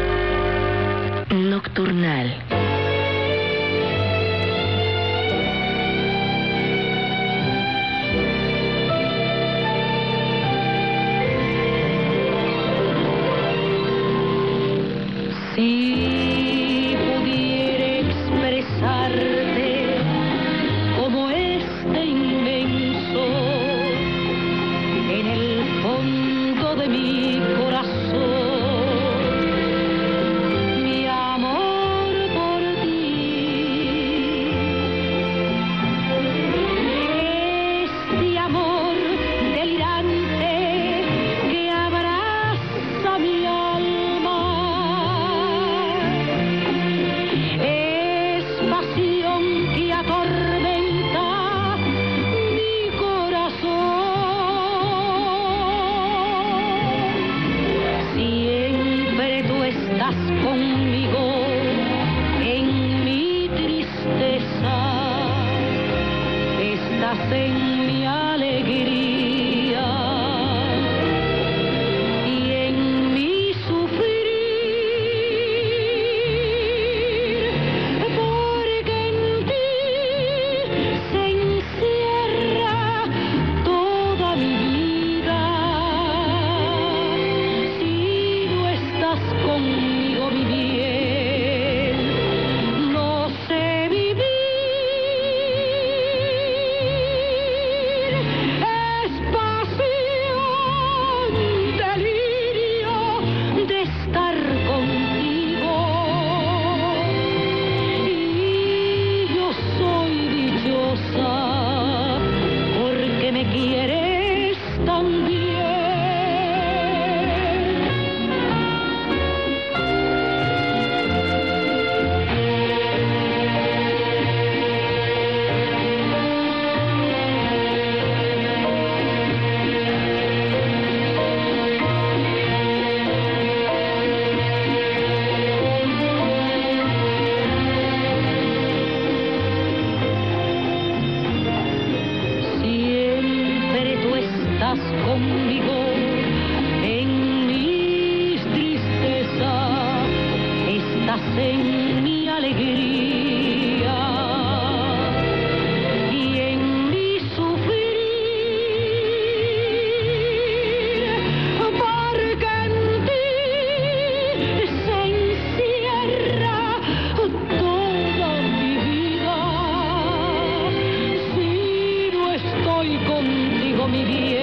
Nocturnal. Si pudiera expresarte como este inmenso en el fondo de mi corazón, mi amor por ti, este amor delirante que abraza mi alma, es pasión que atormenta mi corazón. Siempre tú estás conmigo en mi tristeza, estás en mi alegría y en mi sufrir, porque en ti se encierra toda mi vida. Si no estás conmigo, mi bien, no sé vivir. Es pasión, delirio de estar contigo, y yo soy dichosa porque me quieres tan bien. Siempre tú estás conmigo en mis tristezas, estás en mi alegría y en mi sufrir, porque en ti se encierra toda mi vida. Si no estoy contigo, mi bien,